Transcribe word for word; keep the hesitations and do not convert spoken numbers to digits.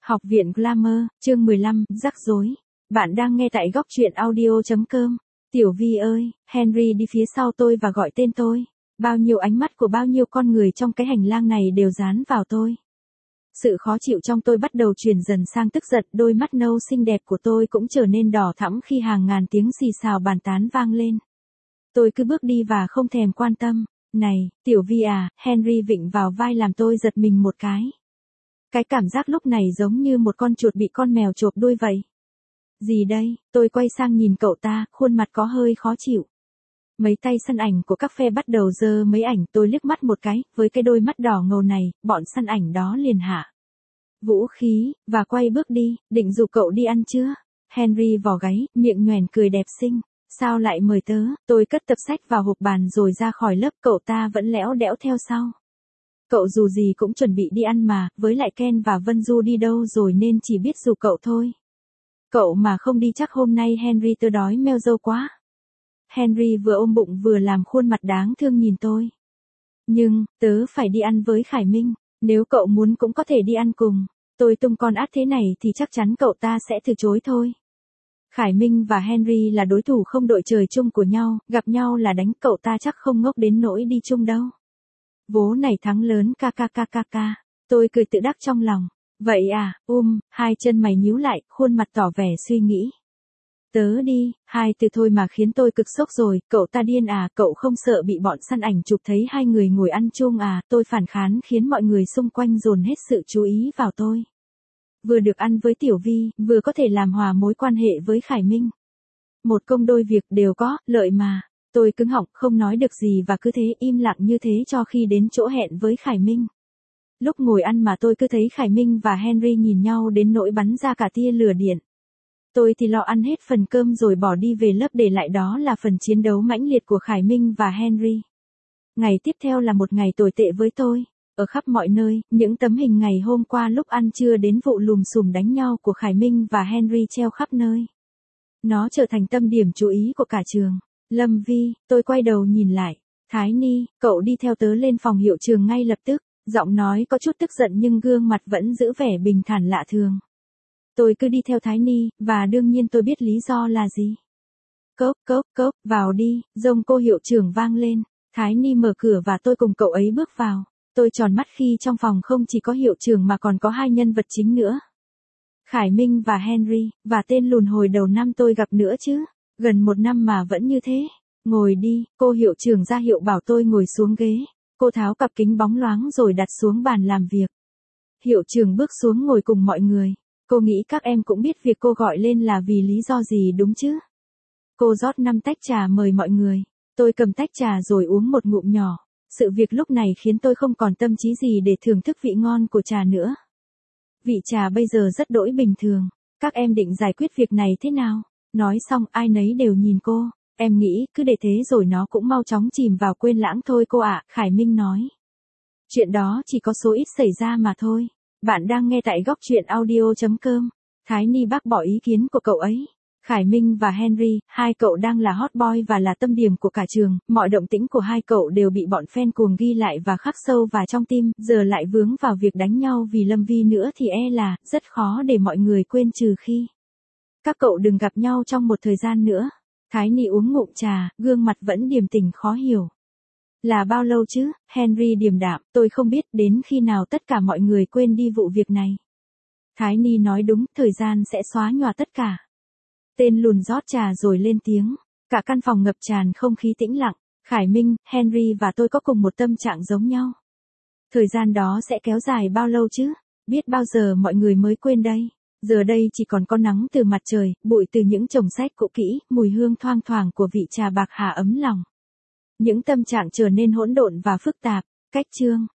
Học viện Glamour, chương mười lăm, rắc rối. Bạn đang nghe tại góc truyện audio chấm com. Tiểu Vi ơi, Henry đi phía sau tôi và gọi tên tôi. Bao nhiêu ánh mắt của bao nhiêu con người trong cái hành lang này đều dán vào tôi. Sự khó chịu trong tôi bắt đầu chuyển dần sang tức giận, đôi mắt nâu xinh đẹp của tôi cũng trở nên đỏ thẫm khi hàng ngàn tiếng xì xào bàn tán vang lên. Tôi cứ bước đi và không thèm quan tâm. Này, Tiểu Vi à, Henry vịn vào vai làm tôi giật mình một cái. Cái cảm giác lúc này giống như một con chuột bị con mèo chộp đuôi vậy. Gì đây? Tôi quay sang nhìn cậu ta, khuôn mặt có hơi khó chịu. Mấy tay săn ảnh của các phe bắt đầu giơ mấy ảnh, tôi liếc mắt một cái, với cái đôi mắt đỏ ngầu này, bọn săn ảnh đó liền hạ vũ khí, và quay bước đi, định dụ cậu đi ăn chưa? Henry vò gáy, miệng nhoẻn cười đẹp xinh. Sao lại mời tớ? Tôi cất tập sách vào hộp bàn rồi ra khỏi lớp, cậu ta vẫn lẽo đẽo theo sau. Cậu dù gì cũng chuẩn bị đi ăn mà, với lại Ken và Vân Du đi đâu rồi nên chỉ biết dụ cậu thôi. Cậu mà không đi chắc hôm nay Henry tớ đói meo râu quá. Henry vừa ôm bụng vừa làm khuôn mặt đáng thương nhìn tôi. Nhưng, tớ phải đi ăn với Khải Minh, nếu cậu muốn cũng có thể đi ăn cùng. Tôi tung con át thế này thì chắc chắn cậu ta sẽ từ chối thôi. Khải Minh và Henry là đối thủ không đội trời chung của nhau, gặp nhau là đánh, cậu ta chắc không ngốc đến nỗi đi chung đâu. Vố này thắng lớn ca ca ca ca ca. Tôi cười tự đắc trong lòng. Vậy à, um, hai chân mày nhíu lại, khuôn mặt tỏ vẻ suy nghĩ. Tớ đi, hai từ thôi mà khiến tôi cực sốc rồi, cậu ta điên à, cậu không sợ bị bọn săn ảnh chụp thấy hai người ngồi ăn chung à, tôi phản kháng khiến mọi người xung quanh dồn hết sự chú ý vào tôi. Vừa được ăn với Tiểu Vi, vừa có thể làm hòa mối quan hệ với Khải Minh. Một công đôi việc đều có, lợi mà. Tôi cứng họng, không nói được gì và cứ thế im lặng như thế cho khi đến chỗ hẹn với Khải Minh. Lúc ngồi ăn mà tôi cứ thấy Khải Minh và Henry nhìn nhau đến nỗi bắn ra cả tia lửa điện. Tôi thì lo ăn hết phần cơm rồi bỏ đi về lớp, để lại đó là phần chiến đấu mãnh liệt của Khải Minh và Henry. Ngày tiếp theo là một ngày tồi tệ với tôi. Ở khắp mọi nơi, những tấm hình ngày hôm qua lúc ăn trưa đến vụ lùm xùm đánh nhau của Khải Minh và Henry treo khắp nơi. Nó trở thành tâm điểm chú ý của cả trường. Lâm Vi, tôi quay đầu nhìn lại. Thái Ni, cậu đi theo tớ lên phòng hiệu trường ngay lập tức. Giọng nói có chút tức giận nhưng gương mặt vẫn giữ vẻ bình thản lạ thường. Tôi cứ đi theo Thái Ni, và đương nhiên tôi biết lý do là gì. Cốc cốc cốc, vào đi, giọng cô hiệu trưởng vang lên. Thái Ni mở cửa và tôi cùng cậu ấy bước vào. Tôi tròn mắt khi trong phòng không chỉ có hiệu trưởng mà còn có hai nhân vật chính nữa. Khải Minh và Henry, và tên lùn hồi đầu năm tôi gặp nữa chứ. Gần một năm mà vẫn như thế. Ngồi đi, cô hiệu trưởng ra hiệu bảo tôi ngồi xuống ghế. Cô tháo cặp kính bóng loáng rồi đặt xuống bàn làm việc. Hiệu trưởng bước xuống ngồi cùng mọi người. Cô nghĩ các em cũng biết việc cô gọi lên là vì lý do gì đúng chứ? Cô rót năm tách trà mời mọi người. Tôi cầm tách trà rồi uống một ngụm nhỏ. Sự việc lúc này khiến tôi không còn tâm trí gì để thưởng thức vị ngon của trà nữa. Vị trà bây giờ rất đỗi bình thường. Các em định giải quyết việc này thế nào? Nói xong ai nấy đều nhìn cô. Em nghĩ cứ để thế rồi nó cũng mau chóng chìm vào quên lãng thôi cô ạ, Khải Minh nói. Chuyện đó chỉ có số ít xảy ra mà thôi. Bạn đang nghe tại góc truyện audio chấm com. Thái Ni bác bỏ ý kiến của cậu ấy. Khải Minh và Henry, hai cậu đang là hot boy và là tâm điểm của cả trường, mọi động tĩnh của hai cậu đều bị bọn fan cuồng ghi lại và khắc sâu vào trong tim, giờ lại vướng vào việc đánh nhau vì Lâm Vi nữa thì e là rất khó để mọi người quên, trừ khi các cậu đừng gặp nhau trong một thời gian nữa. Thái Ni uống ngụm trà, gương mặt vẫn điềm tĩnh khó hiểu. Là bao lâu chứ? Henry điềm đạm, tôi không biết đến khi nào tất cả mọi người quên đi vụ việc này. Thái Ni nói đúng, thời gian sẽ xóa nhòa tất cả. Tên lùn rót trà rồi lên tiếng. Cả căn phòng ngập tràn không khí tĩnh lặng. Khải Minh, Henry và tôi có cùng một tâm trạng giống nhau. Thời gian đó sẽ kéo dài bao lâu chứ? Biết bao giờ mọi người mới quên đây? Giờ đây chỉ còn có nắng từ mặt trời, bụi từ những chồng sách cũ kỹ, mùi hương thoang thoảng của vị trà bạc hà ấm lòng. Những tâm trạng trở nên hỗn độn và phức tạp. Cách chương